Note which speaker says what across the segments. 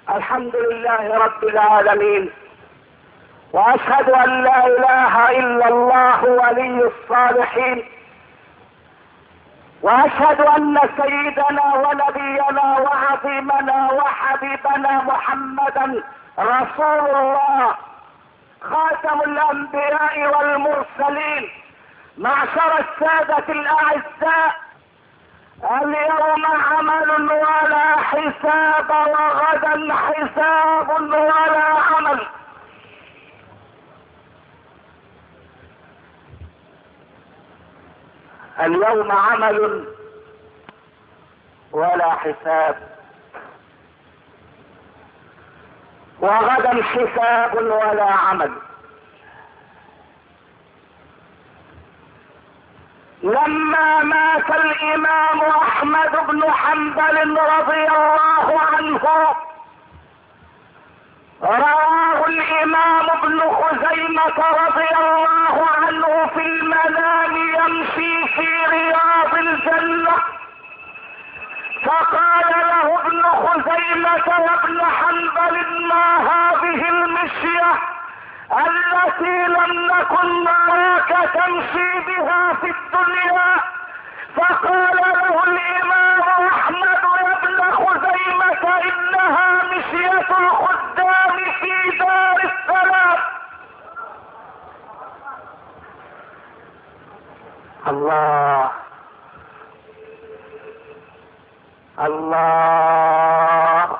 Speaker 1: الحمد لله رب العالمين، واشهد ان لا اله الا الله ولي الصالحين، واشهد ان سيدنا ونبينا وعظيمنا وحبيبنا محمدا رسول الله خاتم الانبياء والمرسلين. معشر السادة الاعزاء، اليوم عمل ولا حساب، وغدا حساب ولا عمل. اليوم عمل ولا حساب، وغدا حساب ولا عمل. لما مات الامام احمد بن حنبل رضي الله عنه، رواه الامام ابن خزيمة رضي الله عنه في المنام يمشي في رياض الجنة، فقال له ابن خزيمة يا ابن حنبل ما هذه المشية التي لم نكن نراك تمشي بها في الدنيا؟ فقال له الامام احمد يا ابن خزيمة انها مشية الخدام في دار السلام. الله الله.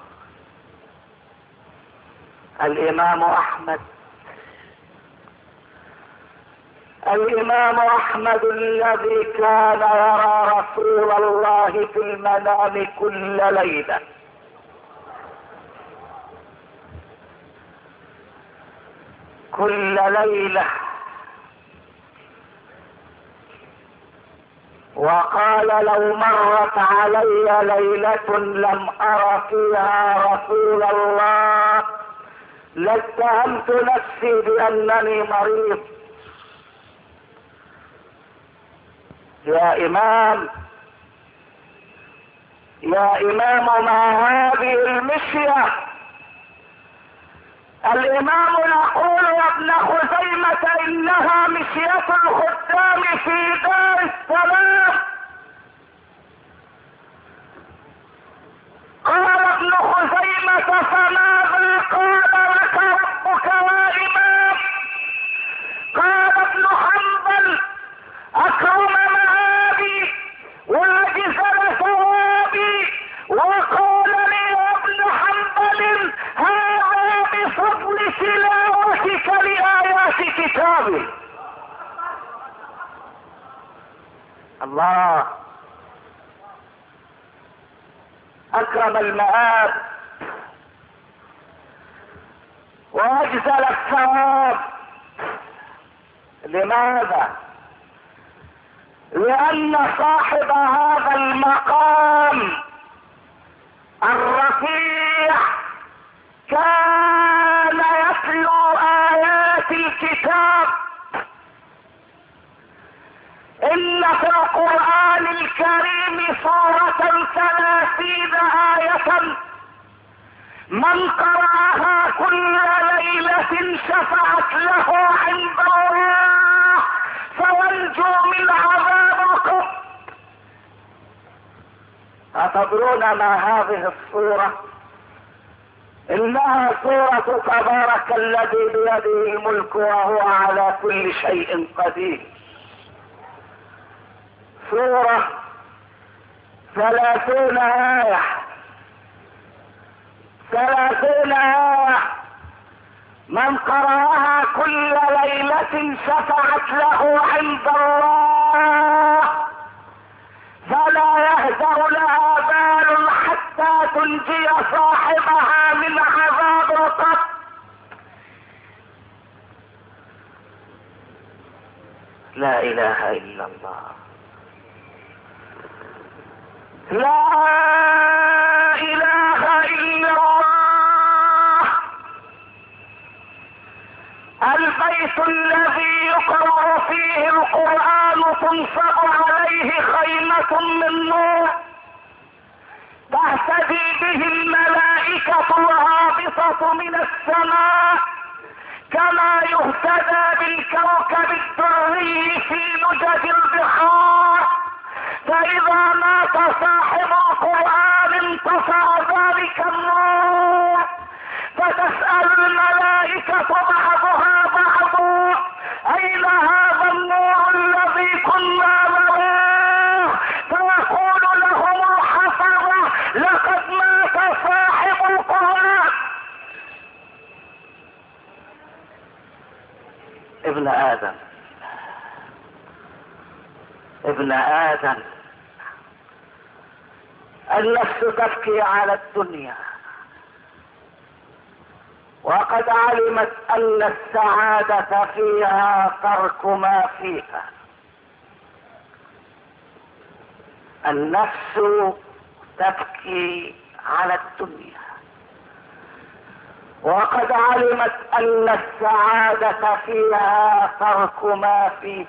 Speaker 1: الامام احمد، الامام احمد الذي كان يرى رسول الله في المنام كل ليلة، كل ليلة، وقال لو مرت علي ليلة لم أر فيها رسول الله لاتهمت نفسي بأنني مريض. يا إمام، يا إمام، ما هذه المشية؟ الإمام يقول يا ابن خزيمة إنها مشية الخدام في دار السلام. قال ابن خزيمة فماذا قال لك ربك يا إمام؟ قال ابن حنبل أكرم مآبي وأجزل ثوابي، وقال لي يا ابن حنبل هذا بفضل تلاوتك لآيات كتابي. الله، أكرم المآب وأجزل الثواب. لماذا؟ لأن صاحب هذا المقام الرفيع كان يتلو آيات الكتاب. إن في القرآن الكريم سورة 30 آية من قرأها كل ليلة شفعت له عند الله فينجو من عذاب القبر. أتدرون ما هذه الصورة؟ إنها صورة تبارك الذي بيده الملك وهو على كل شيء قدير. سورة 30 آية، 30 آية من قرأها كل ليلة شفعت له عند الله فلا يهدأ لها بال حتى تنجي صاحبها من عذاب القبر. لا إله إلا الله، لا إله إلا الله. البيت الذي يقرأ فيه القرآن تنصب عليه خيمة من نور تهتدي به الملائكة الملائكة الهابطة من السماء كما يهتدى بالكوكب الدري في لجج البحار. فإذا مات صاحب القرآن انطفأ ذلك النور، فتسأل الملائكة بعضها بعضا أين هذا النور الذي كنا نراه؟ فيقول لهم الحفظة لقد مات صاحب القرآن. ابن آدم ابن آدم، النفس تبكي على الدنيا وقد علمت أن السعادة فيها ترك ما فيها. النفس تبكي على الدنيا وقد علمت أن السعادة فيها ترك ما فيها.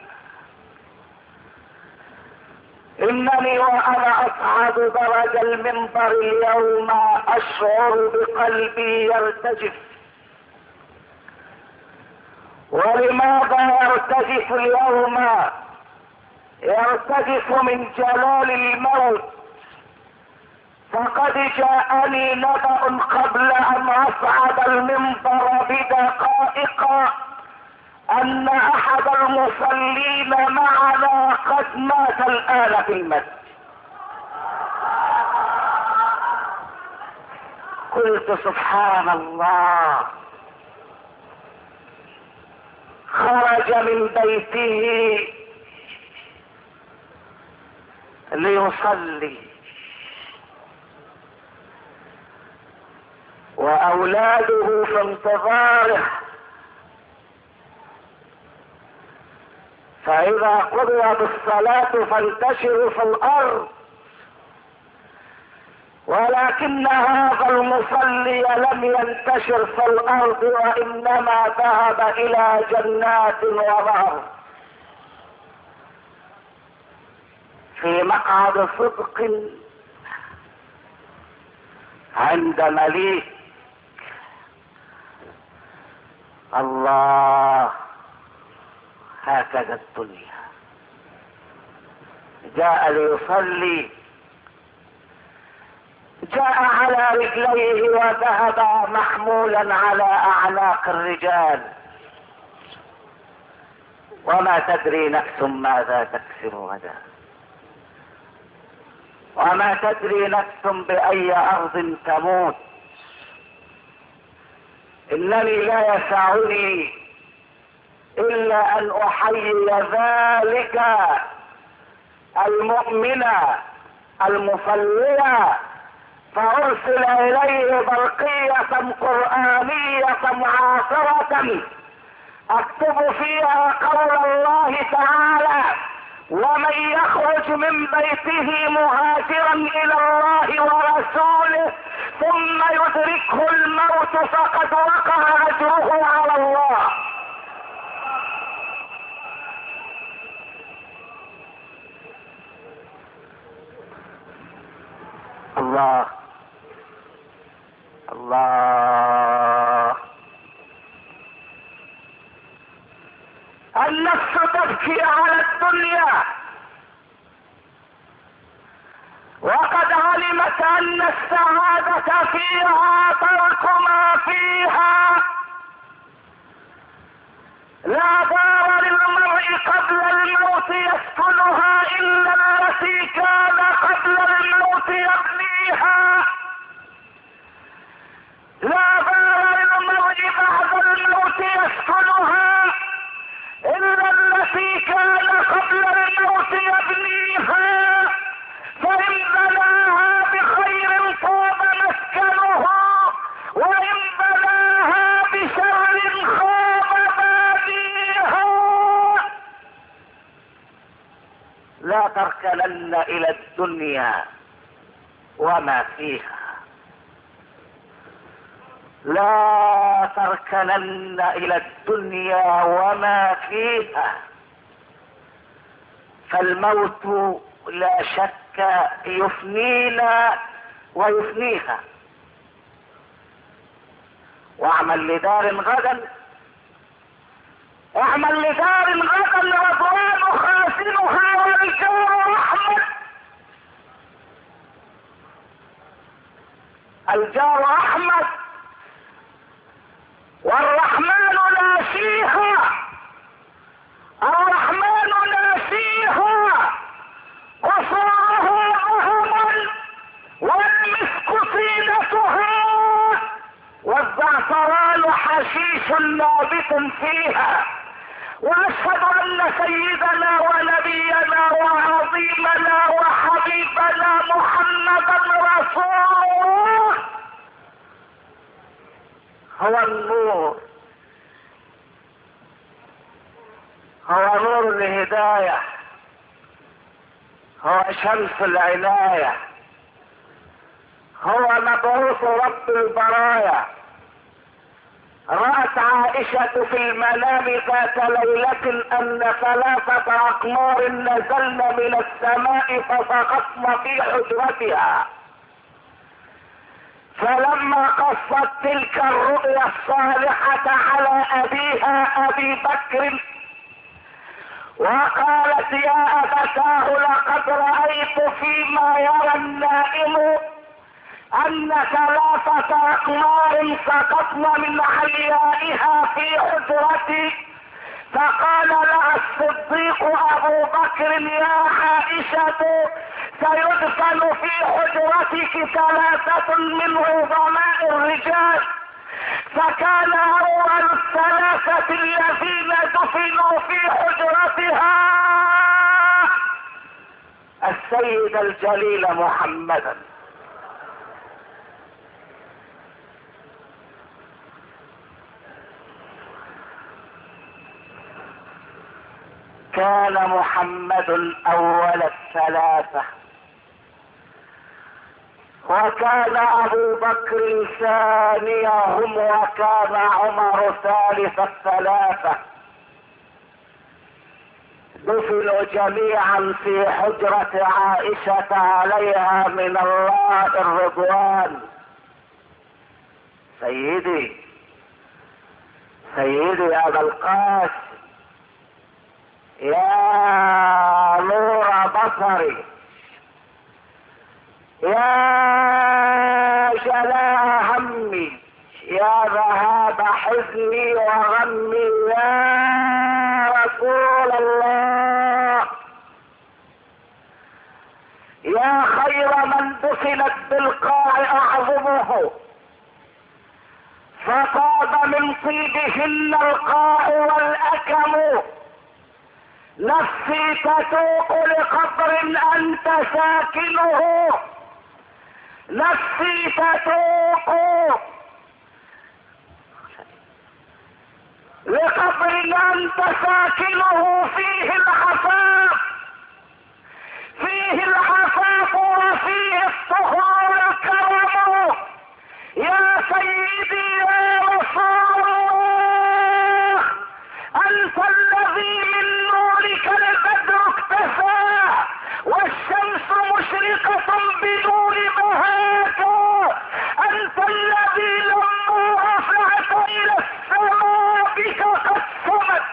Speaker 1: إنني وأنا أصعد درج المنبر اليوم أشعر بقلبي يرتجف. ولماذا يرتجف اليوم؟ يرتجف من جلال الموت. فقد جاءني نبأ قبل أن أصعد المنبر بدقائق أن أحد المصلين معنا قد مات الآن في المسجد. قلت سبحان الله، خرج من بيته ليصلي وأولاده في انتظاره، فإذا قضي بالصلاة فانتشروا في الأرض. ولكن هذا المصلي لم ينتشر في الأرض وإنما ذهب إلى جنات ونهر في مقعد صدق عند مليك. الله، هكذا الدنيا. جاء ليصلي، جاء على رجليه وذهب محمولا على أعناق الرجال. وما تدري نفس ماذا تكسب غدا، وما تدري نفس بأي أرض تموت. إنني لا يسعني إلا أن أحيي ذلك المؤمن المصلي، فأرسل إليه برقية قرآنية معاصرة أكتب فيها قول الله تعالى: ومن يخرج من بيته مهاجرا إلى الله ورسوله ثم يدركه الموت فقد وقع أجره على الله. الله الله. النفس تبكي على الدنيا وقد علمت أن السعادة فيها ترك ما فيها. لا دار للمرء قبل الموت يسكنها إلا التي كان قبل الموت يبنيها. لا دار للمرء بعد الموت يسكنها إلا التي كان قبل الموت يبنيها. فإن بناها بخير طاب مسكنه، وإن بناها بشر خاب بانيها. لا تركنن إلى الدنيا وما فيها، لا تركنن إلى الدنيا وما فيها. فالموت لا شك يفنينا ويفنيها. واعمل لدار غدا، اعمل لدار غدا رضوان خازنها والجار رحمة. الجار احمد والرحمن ناسيها، الرحمن ناسيها، قصورها ذهب والمسك طينتها والزعفران حشيش نابت فيها. واشهد ان سيدنا ونبينا وعظيمنا وحبيبنا محمدا رسول الله هو النور، هو نور الهداية، هو شمس العناية، هو مبعوث رب البرايا. رأت عائشة في المنام ذات ليلة ان 3 أقمار نزلن من السماء فسقطن في حجرتها، فلما قصت تلك الرؤيا الصالحة على ابيها ابي بكر وقالت يا ابتاه لقد رأيت فيما يرى النائم ان 3 أقمار سقطن من عليائها في حجرتي. فقال لها الصديق ابو بكر يا عائشة سيدفن في حجرتك 3 من عظماء الرجال. فكان اول 3 الذين دفنوا في حجرتها السيد الجليل محمدا. كان محمد اول 3 وكان ابو بكر ثانيهم وكان عمر ثالث 3. دفنوا جميعا في حجرة عائشة عليها من الله الرضوان. سيدي ابا القاسم يا نور بصري، يا جلاء همي، يا ذهاب حزني وغمي، يا رسول الله، يا خير من دفنت بالقاع اعظمه فطاب من طيبهن القاع والاكم. نفسي تتوق لقبر انت ساكنه، نفسي تتوق لقبر انت ساكنه فيه العفاف، فيه العفاف وفيه الطهر والكرم. يا سيدي يا رسول الله انت الذي من نورك البدر اكتفى والشمس مشرقة بدون بهاك. انت الذي لما رفعت الى السماء بك قد سمت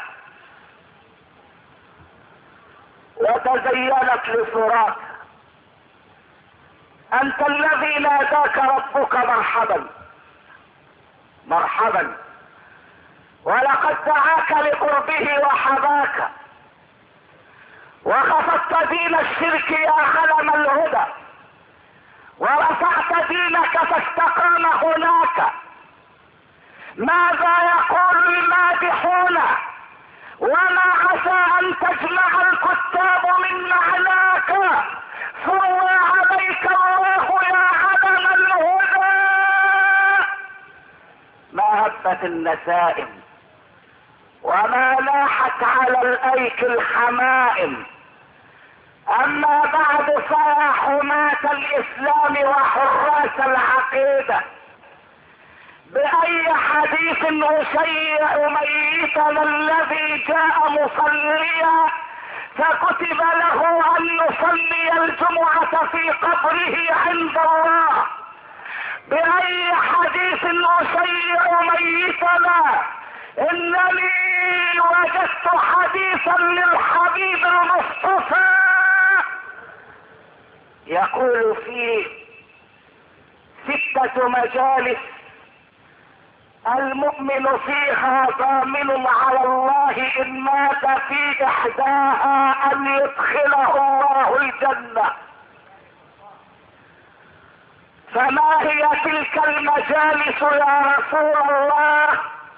Speaker 1: وتزينت لصراط. انت الذي ناداك ربك مرحبا مرحبا، ولقد دعاك لقربه وحباك وخفضت دين الشرك يا علم الهدى ورفعت دينك فاستقام هناك. ماذا يقول المادحون وما عسى ان تجمع الكتاب من معناك. صلى عليك الله يا علم الهدى. ما هبت النسائم وما لاحت على الايك الحمائم. اما بعد فيا حماة الاسلام وحراس العقيدة، باي حديث اشيع ميتنا الذي جاء مصليا فكتب له ان يصلي الجمعة في قبره عند الله. بأي حديث أشيع ميتنا؟ إنني وجدت حديثا للحبيب المصطفى يقول فيه 6 مجالس المؤمن فيها ضامن على الله إن مات في إحداها أن يدخله الله الجنة. فما هي تلك المجالس يا رسول الله؟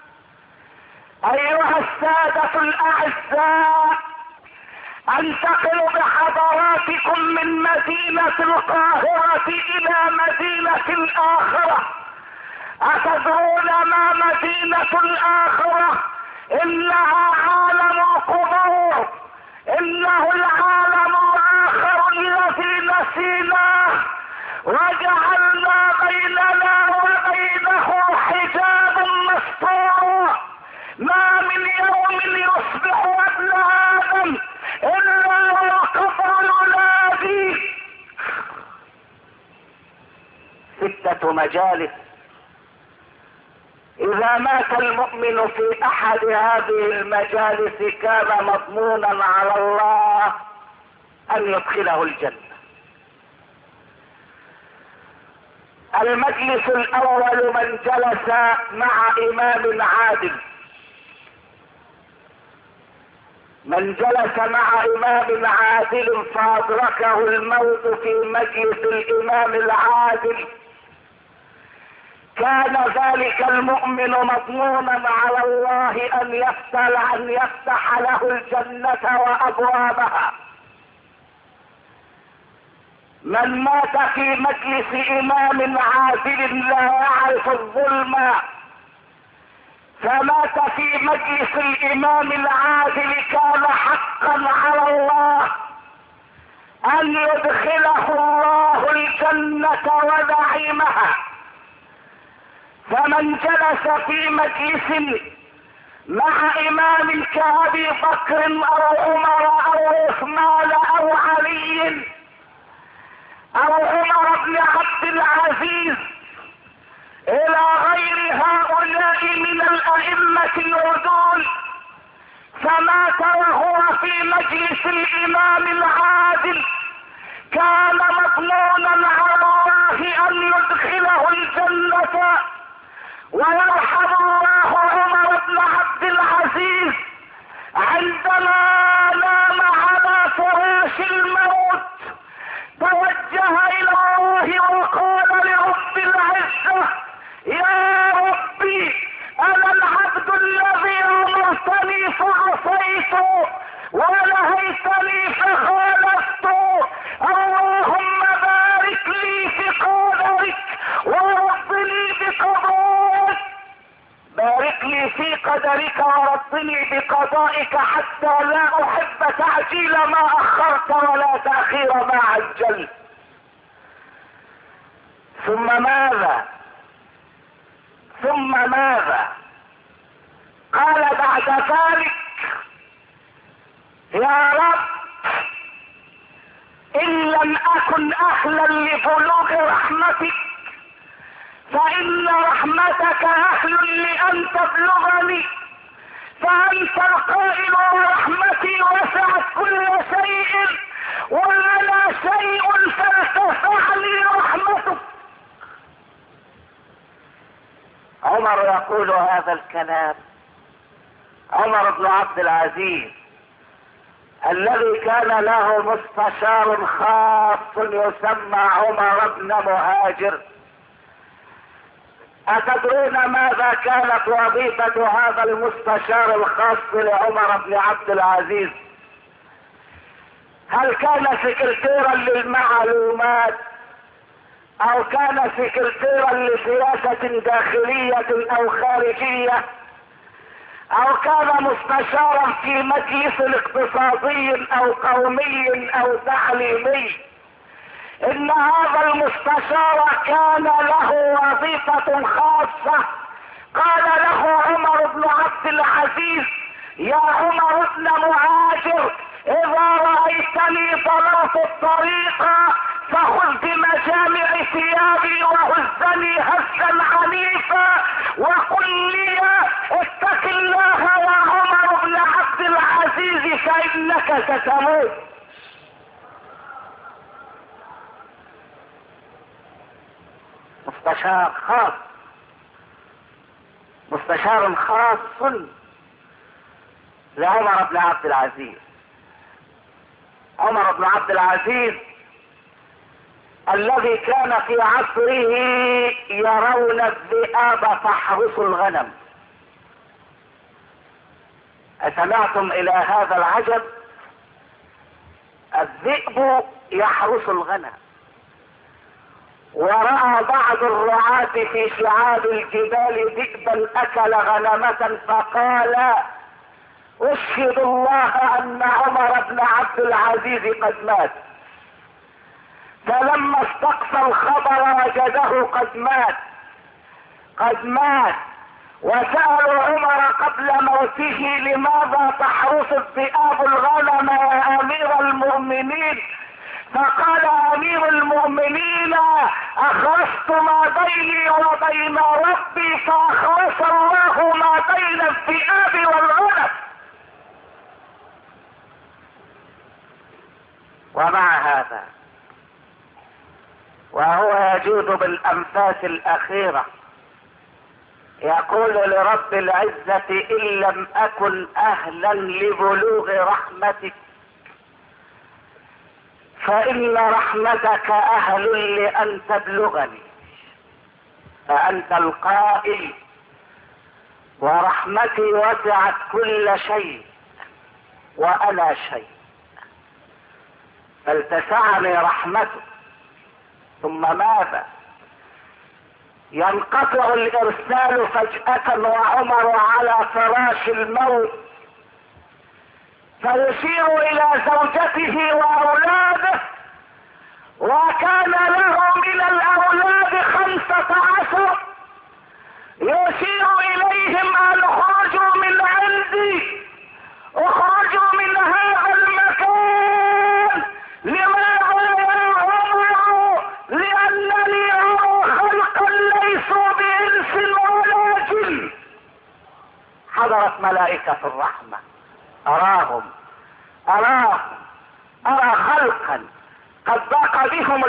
Speaker 1: أيها السادة الأعزاء، انتقل بحضراتكم من مدينة القاهرة إلى مدينة الآخرة. أتدرون ما مدينة الآخرة؟ إنها عالم القبور، إنه العالم الآخر الذي نسيناه وجعلنا بيننا وبينه حجابا مستورا. ما من يوم يصبح ابن آدم إلا والقبر ينادي. 6 مجالس إذا مات المؤمن في أحد هذه المجالس كان مضمونا على الله أن يدخله الجنة. المجلس الأول من جلس مع إمام عادل. من جلس مع إمام عادل فأدركه الموت في مجلس الإمام العادل كان ذلك المؤمن مضمونا على الله أن يفتح له الجنة وأبوابها. من مات في مجلس إمام عادل لا يعرف الظلم فمات في مجلس الإمام العادل كان حقا على الله أن يدخله الله الجنة ونعيمها. فمن جلس في مجلس مع إمام كأبي بكر أو عمر أو عثمان أو علي أو عمر بن عبد العزيز إلى غير هؤلاء من الأئمة العدول فمات وهو في مجلس الإمام العادل كان مضمونا على الله أن يدخله الجنة. ويرحم الله عمر بن عبد العزيز عندما نام على فراش الموت توجه إلى الله وقال لرب العزة: يا ربي، أنا العبد الذي أمرتني فعصيت ونهيتني فخالفت، اللهم بارك لي في قدرك ورضني بقضائك. بارك لي في قدرك ورضني بقضائك حتى لا أحب تعجيل ما أخرت ولا تأخير ما عجلت. ثم ماذا؟ قال بعد ذلك: يا رب، إن لم أكن أهلا لبلوغ رحمتك فإن رحمتك أهل لأن تبلغني، فأنت القائل: ورحمتي وسعت كل شيء ولا شيء فارتفع لي رحمتك. عمر يقول هذا الكلام، عمر بن عبد العزيز الذي كان له مستشار خاص يسمى عمر بن مهاجر. أتدرون ماذا كانت وظيفة هذا المستشار الخاص لعمر بن عبد العزيز؟ هل كان سكرتيرا للمعلومات أو كان سكرتيرا لسياسة داخلية أو خارجية أو كان مستشارا في مجلس اقتصادي أو قومي أو تعليمي؟ إن هذا المستشار كان له وظيفة خاصة. قال له عمر بن عبد العزيز: يا عمر بن مهاجر، إذا رأيتني ضللت الطريق فخذ بمجامع ثيابي وهزني هزا عنيفا وقل لي اتق الله يا عمر بن عبد العزيز فانك ستموت. مستشار خاص، مستشار خاص لعمر بن عبد العزيز. عمر بن عبد العزيز الذي كان في عصره يرون الذئاب تحرس الغنم. أسمعتم إلى هذا العجب؟ الذئب يحرس الغنم. ورأى بعض الرعاة في شعاب الجبال ذئبا أكل غنمة فقال أشهد الله أن عمر بن عبد العزيز قد مات. فلما استقصى الخبر وجده قد مات وسألوا عمر قبل موته لماذا تحرس الذئاب الغنم يا أمير المؤمنين؟ فقال أمير المؤمنين أخرست ما بيني وبين ربي فأخرس الله ما بين الذئاب والغنم. ومع هذا وهو يجود بالأنفاس الأخيرة يقول لرب العزة إن لم أكن أهلا لبلوغ رحمتك فإن رحمتك أهل لأن تبلغني. فأنت القائل ورحمتي وسعت كل شيء وأنا شيء، فالتسعني رحمتك. ثم ماذا؟ ينقطع الإرسال فجأة وعمر على فراش الموت فيشير إلى زوجته وأولاده، وكان له من الأولاد 15، يشير إليهم أن اخرجوا من عندي، اخرجوا من هذا المكان. لماذا يا عمر؟ لأنني أرى خلقا ليسوا بإنس ولا جن. حضرت ملائكة الرحمة أرى خلقا قد ضاق بهم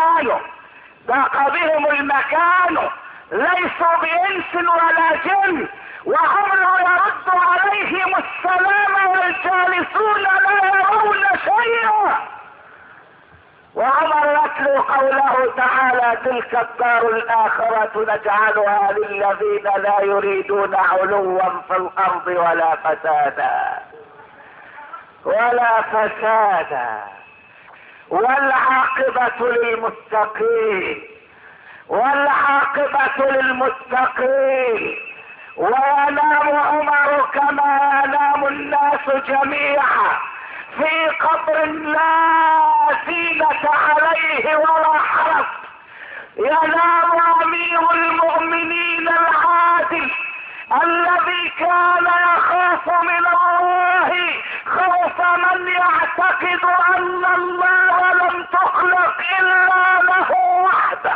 Speaker 1: المكان ليسوا بإنس ولا جن، وعمر يرد عليهم السلام والجالسون لا يرون شيئا. وعمر يتلو قوله تعالى تلك الدار الآخرة نجعلها للذين لا يريدون علوا في الأرض ولا فسادا والعاقبة للمتقين. وينام عمر كما ينام الناس جميعا في قبر لا زينة عليه ولا حرج. ينام أمير المؤمنين العادل الذي كان يخاف من الله خوف من يعتقد أن الله لم تخلق إلا له وحده.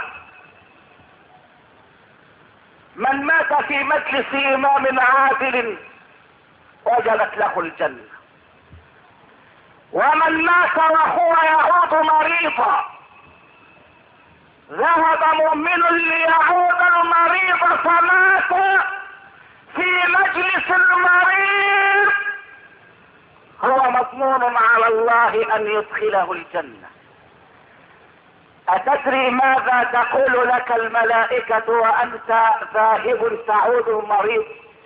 Speaker 1: من مات في مجلس إمام عادل وجلت له الجنة، ومن مات وهو يعود مريضا ذهب مؤمن ليعود المريض فمات في مجلس المريض هو مضمون على الله أن يدخله الجنة. أتدري ماذا تقول لك الملائكة وأنت ذاهب تعود مريض؟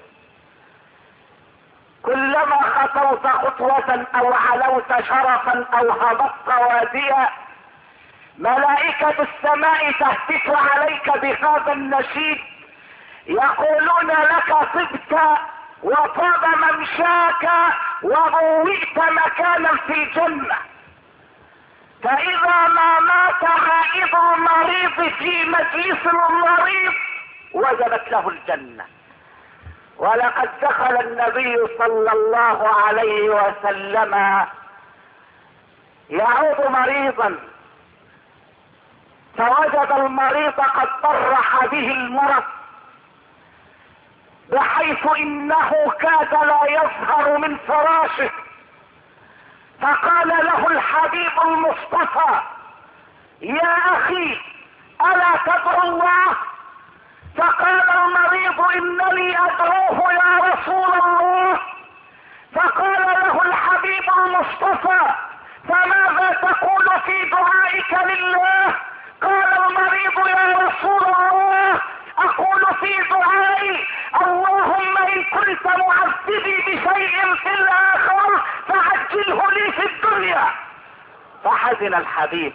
Speaker 1: كلما خطوت خطوة أو علوت شرفا أو هبطت واديا ملائكة السماء تهتف عليك بهذا النشيد، يقولون لك طبت وطاب ممشاك وضوئت مكانا في الجنة. فإذا ما مات عائد المريض في مجلس المريض وجبت له الجنة. ولقد دخل النبي صلى الله عليه وسلم يعود مريضا فوجد المريض قد طرح به المرض بحيث انه كاد لا يظهر من فراشه، فقال له الحبيب المصطفى: يا اخي الا تدعو الله؟ فقال المريض: انني ادعوه يا رسول الله. فقال له الحبيب المصطفى: فماذا تقول في دعائك لله؟ قال المريض: يا رسول الله، اقول في دعائي: اللهم ان كنت معذبي بشيء في الاخره فعجله لي في الدنيا. فحزن الحبيب،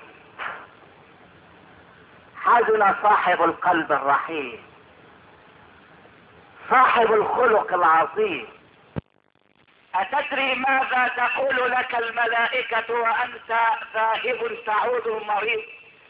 Speaker 1: حزن صاحب القلب الرحيم، صاحب الخلق العظيم. أتدري ماذا تقول لك الملائكة وأنت ذاهب تعود المريض؟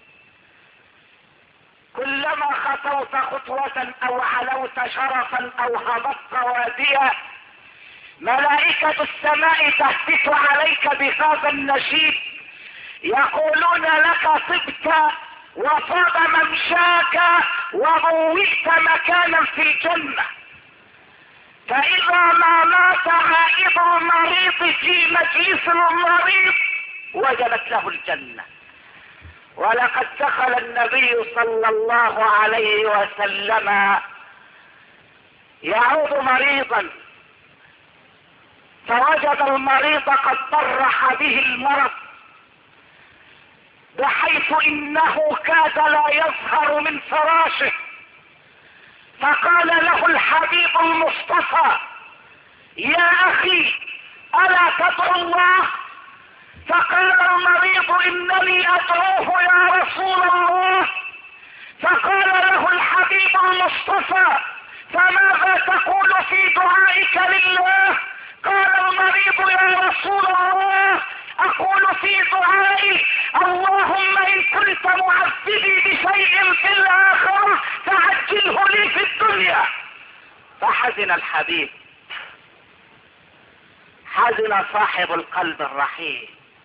Speaker 1: كلما خطوت خطوة أو علوت شرفا أو هبطت واديا، ملائكة السماء تهتف عليك بهذا النشيد، يقولون لك: طبت وطاب ممشاك وبوئت مكانا في الجنة. فإذا ما مات عائد المريض في مجلس المريض وجبت له الجنة. ولقد دخل النبي صلى الله عليه وسلم يعود مريضا، فوجد المريض قد طرح به المرض بحيث انه كاد لا يظهر من فراشه، فقال له الحبيب المصطفى: يا اخي الا تدعو الله؟ فقال المريض: انني ادعوه يا رسول الله. فقال له الحبيب المصطفى: فماذا تقول في دعائك لله؟ قال المريض: يا رسول الله، اقول في دعائي: اللهم ان كنت معذبي بشيء في الاخره فعجله لي في الدنيا. فحزن الحبيب، حزن صاحب القلب الرحيم،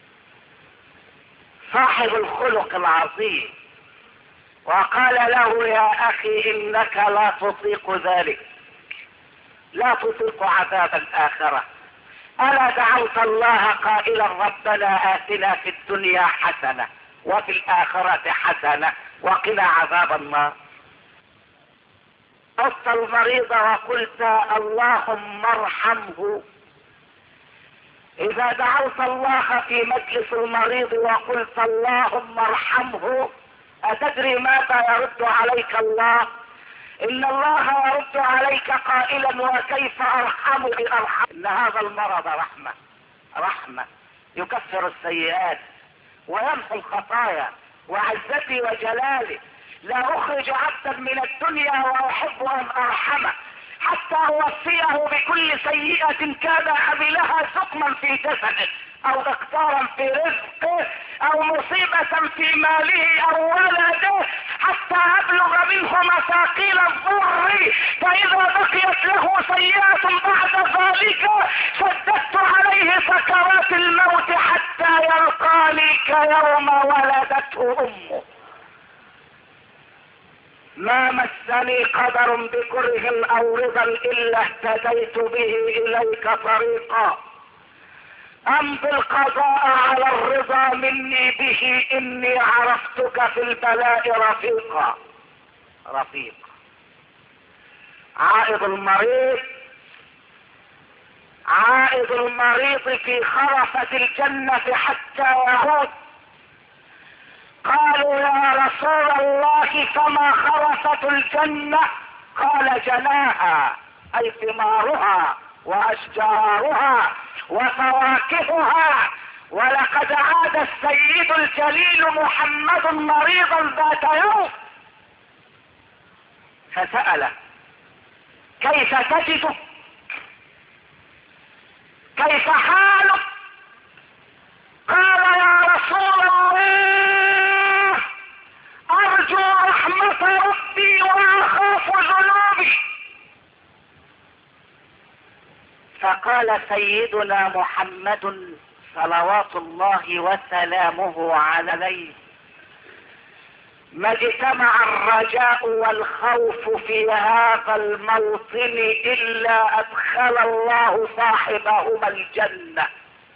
Speaker 1: صاحب الخلق العظيم، وقال له: يا اخي انك لا تطيق ذلك، لا تطيق عذاب الاخره. الا دعوت الله قائلا: ربنا آتنا في الدنيا حسنة وفي الآخرة حسنة وقنا عذاب النار. قصت المريض وقلت: اللهم ارحمه. اذا دعوت الله في مجلس المريض وقلت: اللهم ارحمه، اتدري ماذا يرد عليك الله؟ ان الله يرد عليك قائلا: وكيف ارحم بارحم. ان هذا المرض رحمة، رحمة يكفر السيئات ويمحو الخطايا، وعزتي وجلالي لا اخرج عبدا من الدنيا واحب ان ارحمه حتى اوفيه بكل سيئة كان عملها سقما في جسده او اقتارا في رزقه او مصيبة في ماله او ولده، حتى ابلغ منه مثاقيل الضر، فاذا بقيت له سيئة بعد ذلك شددت عليه سكرات الموت حتى يلقاني كيوم ولدته امه. ما مسني قدر بكره او رضا الا اهتديت به اليك طريقا، امضي القضاء على الرضا مني به، اني عرفتك في البلاء رفيقا. رفيق عائد المريض، عائد المريض في خرفة الجنة حتى يعود. قالوا: يا رسول الله فما خرفة الجنة؟ قال: جناها، اي ثمارها واشجارها وفواكهها. ولقد عاد السيد الجليل محمد مريضا ذات يوم فسأله: كيف تجدك؟ كيف حالك؟ قال: يا رسول الله، ارجو رحمة ربي واخاف ذنوبي. فقال سيدنا محمد صلوات الله وسلامه عليه: ما اجتمع الرجاء والخوف في هذا الموطن الا ادخل الله صاحبهما الجنة.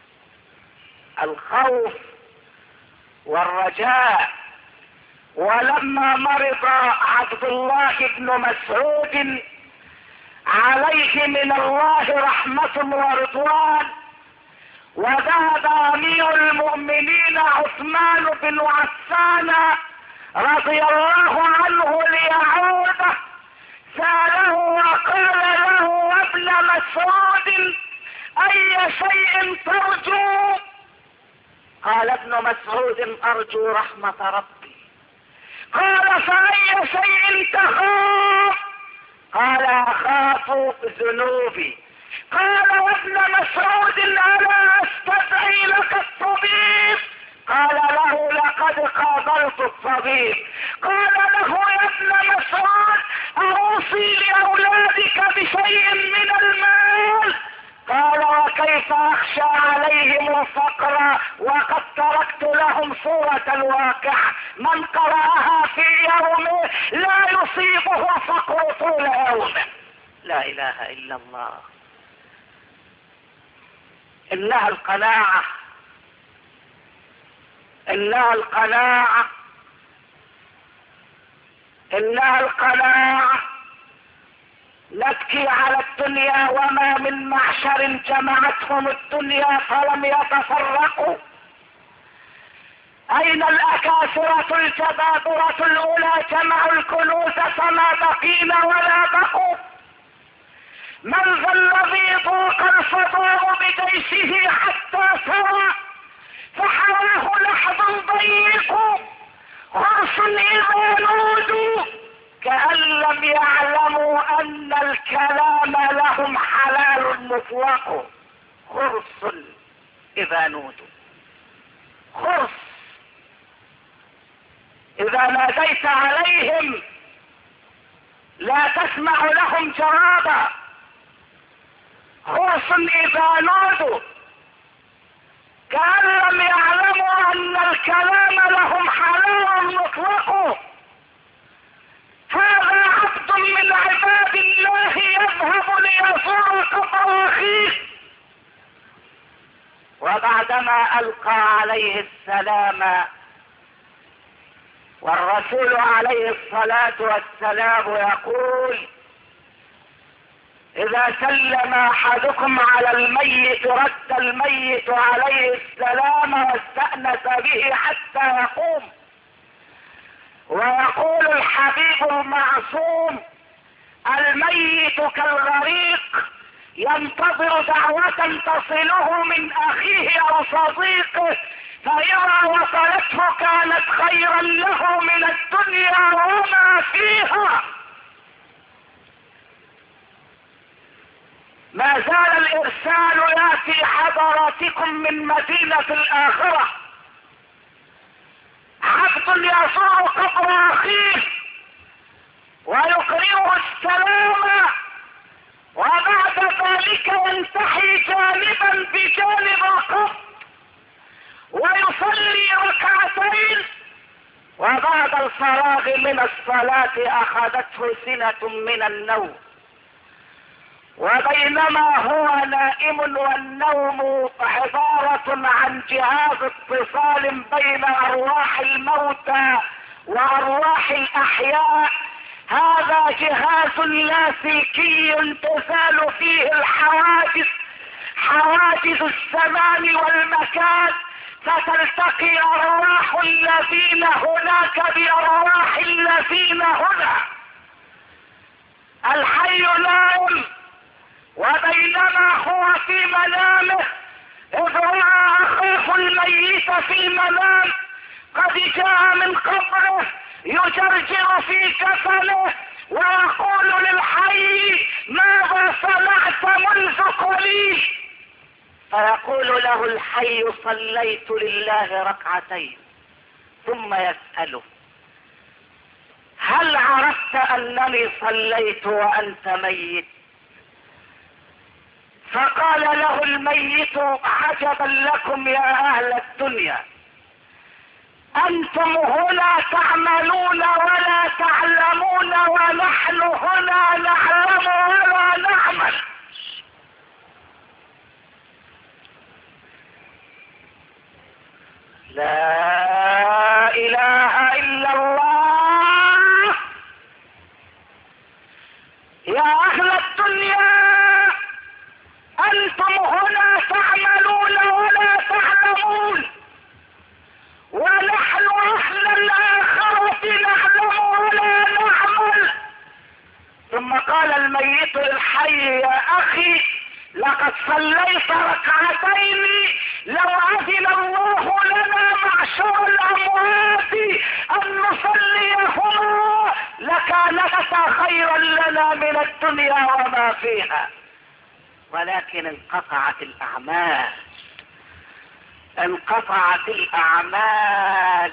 Speaker 1: الخوف والرجاء. ولما مرض عبد الله بن مسعود عليه من الله رحمة ورضوان، وذهب امير المؤمنين عثمان بن عفان رضي الله عنه ليعوده، سأله وقال له: ابن مسعود اي شيء ترجو؟ قال ابن مسعود: ارجو رحمة ربي. قال: فاي شيء تخاف؟ قال: اخاف ذنوبي. قال: وابن مسعود الا استدعي لك الطبيب؟ قال له: لقد قابلت الطبيب. قال له: يا ابن مسعود اوصي لاولادك بشيء من المال؟ قال: وكيف اخشى عليهم الفقر وقد تركت لهم سورة الواقعة، من قرأها في يومه لا يصيبه الفقر طول يومه. لا اله الا الله. انها القناعة، انها القناعة، انها القناعة. نبكي على الدنيا وما من معشر جمعتهم الدنيا فلم يتفرقوا. اين الاكاسرة الجبابرة الاولى جمعوا الكنوز فما بقينا ولا بقوا؟ من ذا الذي ضاق الفضاء بجيشه حتى سرى فحواه لحظ ضيق خرس اذا نودوا، كأن لم يعلموا ان الكلام لهم حلال مطلق. خرس اذا نودوا. خرس اذا ناديت عليهم لا تسمع لهم جوابا. خرس اذا نودوا كأن لم يعلموا ان الكلام لهم حلال مطلق. هذا عبد من عباد الله يذهب ليزور قبر اخيه، وبعدما القى عليه السلام والرسول عليه الصلاة والسلام يقول: اذا سلم احدكم على الميت رد الميت عليه السلام واستأنس به حتى يقوم. ويقول الحبيب المعصوم: الميت كالغريق ينتظر دعوة تصله من اخيه او صديقه، فاذا وصلته كانت خيرا له من الدنيا وما فيها. ما زال الارسال ياتي حضراتكم من مدينة الاخرة. عبد يزور قبر اخيه ويقرئه السلام، وبعد ذلك ينتحي جانبا بجانب القبر ويصلي ركعتين، وبعد الفراغ من الصلاة اخذته سنة من النوم، وبينما هو نائم، والنوم عبارة عن جهاز اتصال بين ارواح الموتى وارواح الاحياء، هذا جهاز لاسلكي تزال فيه الحواجز، حواجز الزمان والمكان، فتلتقي ارواح الذين هناك بارواح الذين هنا. الحي نائم، وبينما هو في منامه اذ راى اخوه الميت في المنام قد جاء من قبره يجرجر في كفنه ويقول للحي: ماذا صنعت منذ قليل؟ فيقول له الحي: صليت لله ركعتين. ثم يسأله: هل عرفت انني صليت وانت ميت؟ فقال له الميت: عجبا لكم يا اهل الدنيا، انتم هنا تعملون ولا تعلمون، ونحن هنا نعلم ولا نعمل. لا اله الا الله. يا اهل الدنيا، انتم هنا تعملون ولا تعلمون، ونحن اهل الاخرة نعلم ولا نعمل. ثم قال الميت للحي: يا اخي لقد صليت ركعتين، لو اذن الله لنا معشر الاموات ان نصليهما لكانتا خيرا لنا من الدنيا وما فيها. ولكن انقطعت الاعمال، انقطعت الاعمال،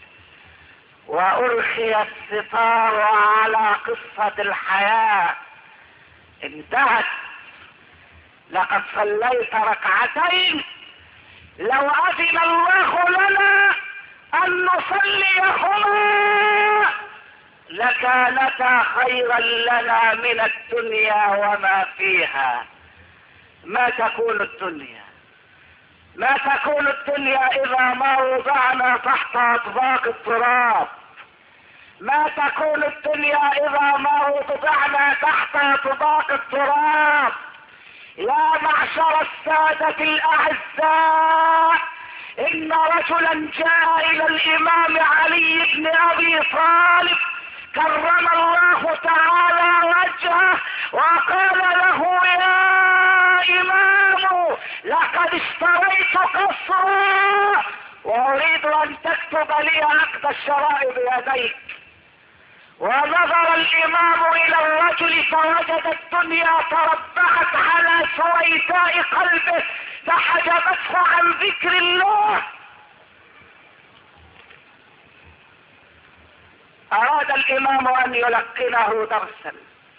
Speaker 1: وارخي الستار على قصة الحياة، انتهت. لقد صليت ركعتين، لو اذن الله لنا ان نصليهما لكانتا خيرا لنا من الدنيا وما فيها. ما تكون الدنيا، ما تكون الدنيا اذا ما وضعنا تحت اطباق التراب. ما تكون الدنيا اذا ما وضعنا تحت اطباق التراب. يا معشر السادة الاعزاء، ان رجلا جاء الى الامام علي بن ابي طالب كرم الله تعالى وجهه وقال له: يا امام، لقد اشتريت قصرا واريد ان تكتب لي عقد الشراء بيديك. ونظر الامام الى الرجل فوجد الدنيا تربعت على سويداء قلبه فحجبته عن ذكر الله. اراد الامام ان يلقنه درسا،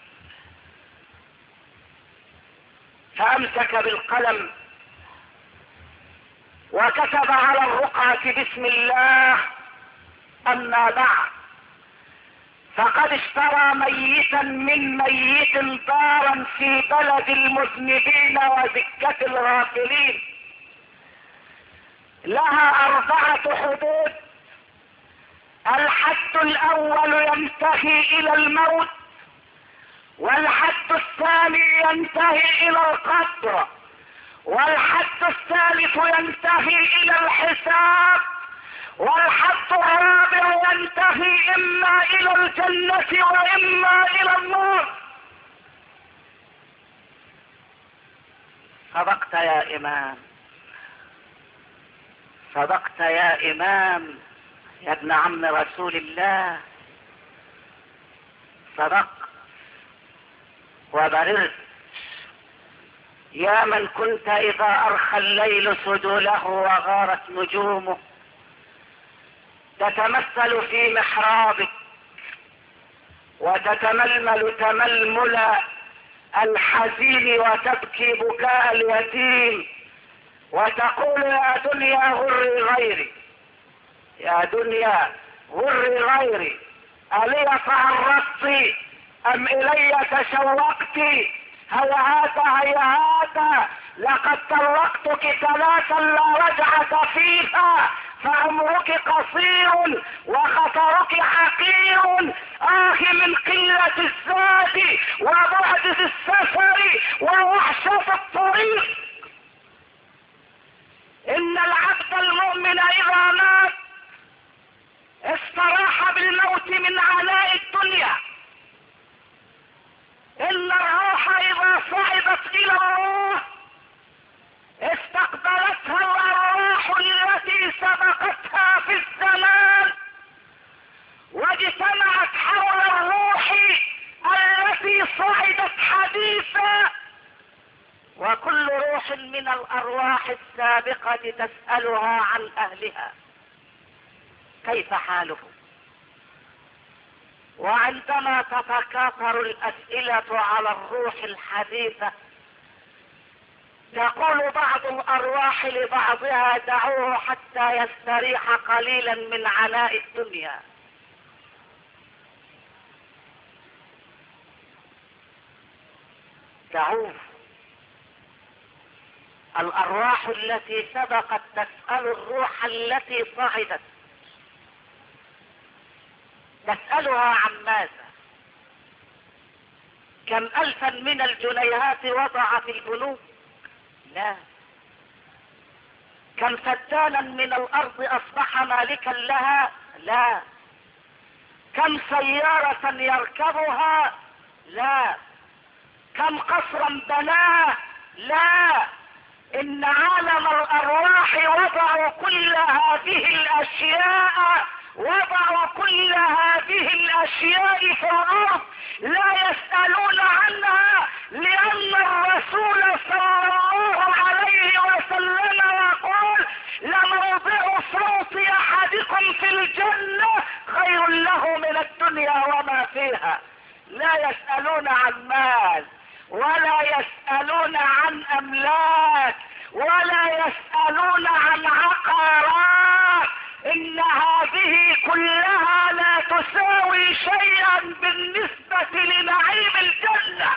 Speaker 1: فامسك بالقلم وكتب على الرقعة: بسم الله، اما بعد، فقد اشترى ميتا من ميت دارا في بلد المذنبين وزكة الغافلين، لها 4 حدود. الحد الاول ينتهي الى الموت، والحد الثاني ينتهي الى القبر، والحد الثالث ينتهي الى الحساب، والحد الرابع ينتهي اما الى الجنة واما الى النار. صدقت يا امام، صدقت يا امام، يا ابن عم رسول الله، صدقت وبررت. يا من كنت اذا ارخى الليل سدوله وغارت نجومه تتمثل في محرابك وتتململ تململ الحزين وتبكي بكاء اليتيم وتقول: يا دنيا غري غيري، يا دنيا غري غيري، ألي تعرضت أم إلي تشوقت؟ هيهات هيهات، لقد طلقتك 3 لا رجعة فيها، فعمرك قصير وخطرك حقير. من قلة الزاد وبعد السفر ووحشة الطريق. ان العبد المؤمن اذا مات استراح بالموت من عناء الدنيا. ان الروح اذا صعدت الى الله استقبلتها الارواح التي سبقتها في الزمان واجتمعت حول الروح التي صعدت حديثا، وكل روح من الارواح السابقة تسألها عن اهلها كيف حاله. وعندما تتكاثر الاسئلة على الروح الحديثة يقول بعض الارواح لبعضها دعوه حتى يستريح قليلا من عناء الدنيا. دعوه. الارواح التي سبقت تسأل الروح التي صعدت، تسألها عن ماذا؟ كم الفا من الجنيهات وضع في البنوك؟ لا. كم فتانا من الارض اصبح مالكا لها؟ لا. كم سيارة يركبها؟ لا. كم قصرا بناه؟ لا. ان عالم الارواح وضعوا كل هذه الاشياء، وضعوا كل هذه الاشياء في الارض، لا يسألون عنها، لان الرسول صلى الله عليه وسلم يقول: لموضع صوت احدكم في الجنة خير له من الدنيا وما فيها. لا يسألون عن مال، ولا يسألون عن املاك، ولا يسألون عن عقارات. ان هذه كلها لا تساوي شيئا بالنسبة لنعيم الجنة.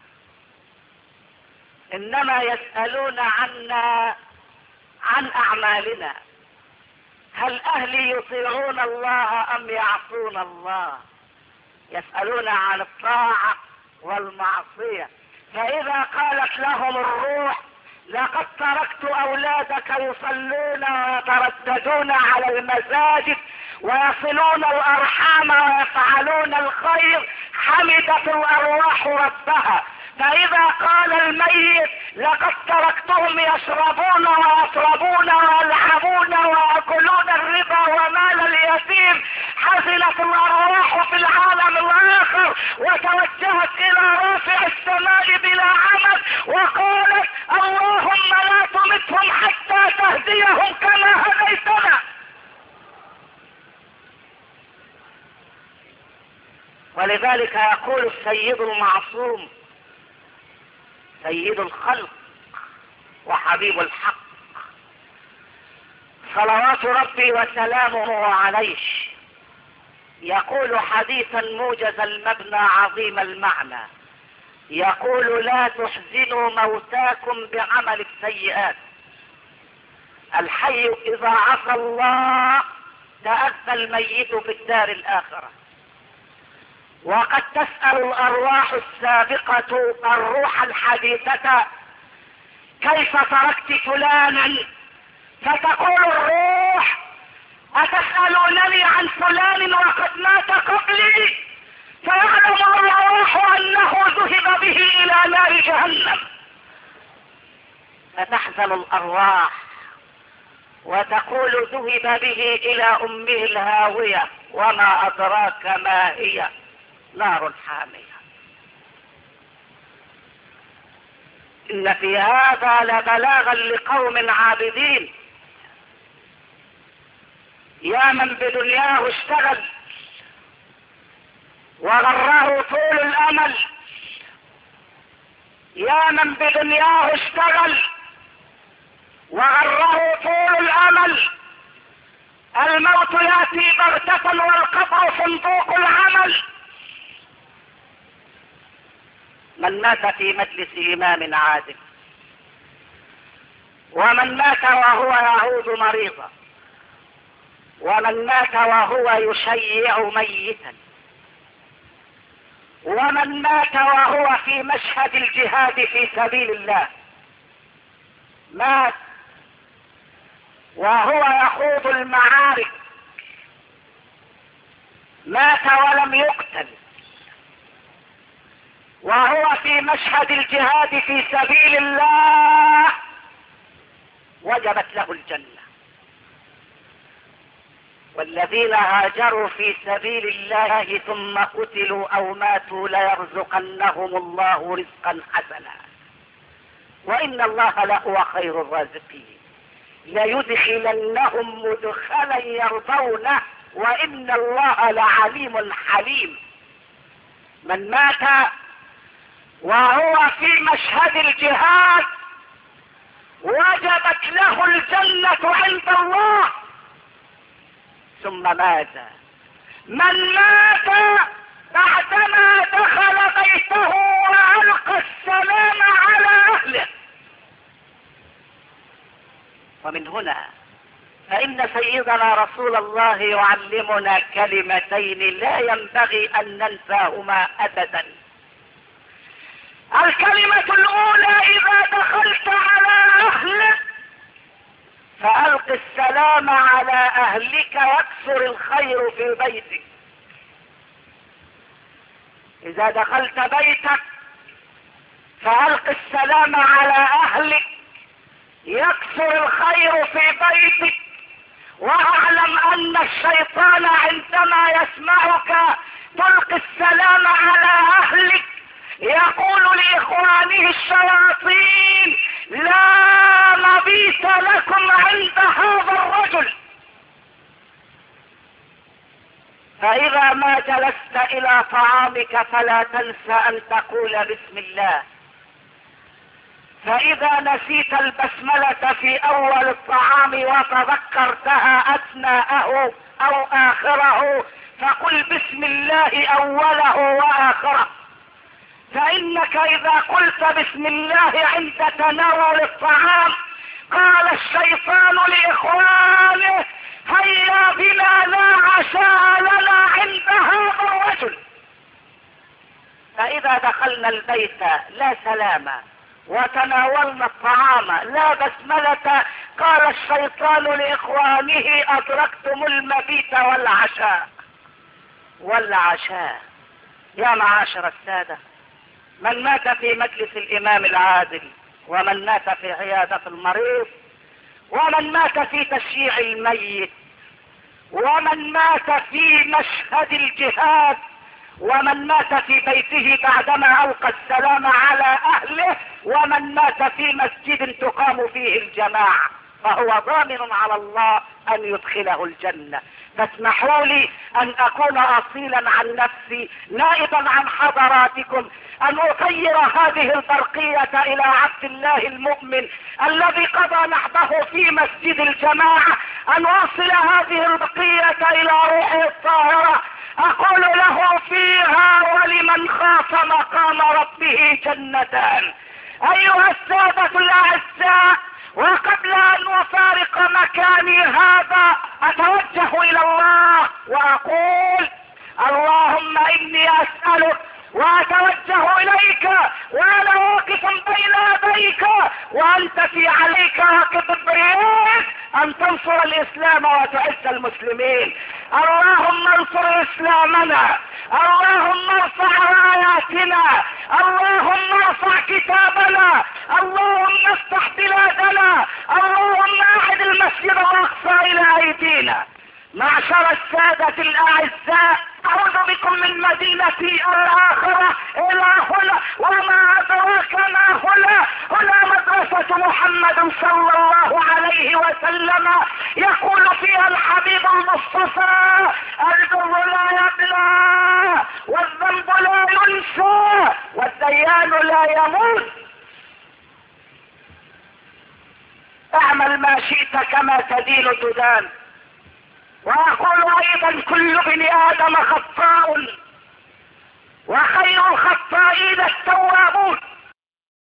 Speaker 1: انما يسألون عنا عن اعمالنا. هل اهلي يطيعون الله ام يعصون الله؟ يسألون عن الطاعة والمعصية. فاذا قالت لهم الروح: لقد تركت اولادك يصلون ويترددون على المساجد ويصلون الارحام ويفعلون الخير، حمدت الارواح ربها. فاذا قال الميت: لقد تركتهم يشربون ويطربون ويلعبون ويأكلون الربا ومال اليتيم، حزنت الارواح في العالم الاخر وتوجهت الى رافع السماء بلا عمل وقالت: اللهم لا تمتهم حتى تهديهم كما هديتنا. ولذلك يقول السيد المعصوم سيد الخلق وحبيب الحق صلوات ربي وسلامه عليه، يقول حديثا موجز المبنى عظيم المعنى، يقول: لا تحزنوا موتاكم بعمل السيئات. الحي اذا عصى الله تأذى الميت في الدار الاخرة. وقد تسأل الارواح السابقة الروح الحديثة: كيف تركت فلانا؟ فتقول الروح: أتسألونني عن فلان وقد مات قبلي؟ فيعلم الروح أنه ذهب به إلى نار جهنم. فتحزن الأرواح وتقول: ذهب به إلى أمه الهاوية، وما أدراك ما هي، نار حامية. إن في هذا لبلاغا لقوم عابدين. يا من بدنياه اشتغل وغره طول الامل، يا من بدنياه اشتغل وغره طول الامل، الموت ياتي بغتة والقبر صندوق العمل. من مات في مجلس امام عادل، ومن مات وهو يعود مريضا، ومن مات وهو يشيع ميتا، ومن مات وهو في مشهد الجهاد في سبيل الله، مات وهو يخوض المعارك، مات ولم يقتل وهو في مشهد الجهاد في سبيل الله، وجبت له الجنة. والذين هاجروا في سبيل الله ثم قتلوا او ماتوا ليرزقنهم الله رزقا حسنا، وان الله لهو خير الرازقين، ليدخلنهم مدخلا يرضونه، وان الله لعليم حليم. من مات وهو في مشهد الجهاد وجبت له الجنة عند الله. ثم ماذا؟ من مات بعدما دخل بيته وألقى السلام على أهله. ومن هنا فإن سيدنا رسول الله يعلمنا كلمتين لا ينبغي أن ننساهما أبدا. الكلمة الأولى: إذا دخلت على أهلك فألق السلام على أهلك يكثر الخير في بيتك. إذا دخلت بيتك فألق السلام على أهلك يكثر الخير في بيتك. واعلم ان الشيطان عندما يسمعك تلقي السلام على اهلك يقول لاخوانه الشياطين: لا مبيت لكم عند هذا الرجل. فاذا ما جلست الى طعامك فلا تنسى ان تقول بسم الله. فإذا نسيت البسملة في أول الطعام وتذكرتها أثناءه أو آخره فقل بسم الله أوله وآخره. فإنك إذا قلت بسم الله عند تناول الطعام قال الشيطان لإخوانه: هيا بنا لا عشاء لنا عند هذا الرجل. فإذا دخلنا البيت لا سلام وتناولنا الطعام لا بسملة قال الشيطان لإخوانه: أدركتم المبيت والعشاء. يا معاشر السادة، من مات في مجلس الإمام العادل، ومن مات في عيادة المريض، ومن مات في تشييع الميت، ومن مات في مشهد الجهاد، ومن مات في بيته بعدما ألقى السلام على أهله، ومن مات في مسجد تقام فيه الجماعة، فهو ضامن على الله أن يدخله الجنة. فاسمحوا لي أن أكون أصيلا عن نفسي نائبا عن حضراتكم أن أطير هذه البرقية إلى عبد الله المؤمن الذي قضى نحبه في مسجد الجماعة، أن أوصل هذه البرقية إلى روحه الطاهرة أقول له فيها: ولمن خاف مقام ربه جنتان. أيها السادة الأعزاء، وقبل أن أفارق مكاني هذا أتوجه إلى الله وأقول: اللهم إني أسألك وأتوجه إليك وأنا واقف بين يديك وأنت في عليك كبريت أن تنصر الإسلام وتعز المسلمين. اللهم انصر إسلامنا، اللهم ارفع راياتنا، اللهم ارفع كتابنا، اللهم افتح بلادنا، اللهم أعد المسجد الأقصى إلى أيدينا. معشر السادة الأعزاء، أعوذ بكم من مدينتي الآخرة إلى هنا، وما أدراك ما هنا. هنا مدرسة محمد صلى الله عليه وسلم، يقول فيها الحبيب المصطفى: البر لا يبلى، والذنب لا ينسى، والديان لا يموت. اعمل ما شئت كما تدين تدان. وأقول أيضا: كل ابن آدم خطاء، وخير الخطائين التوابون.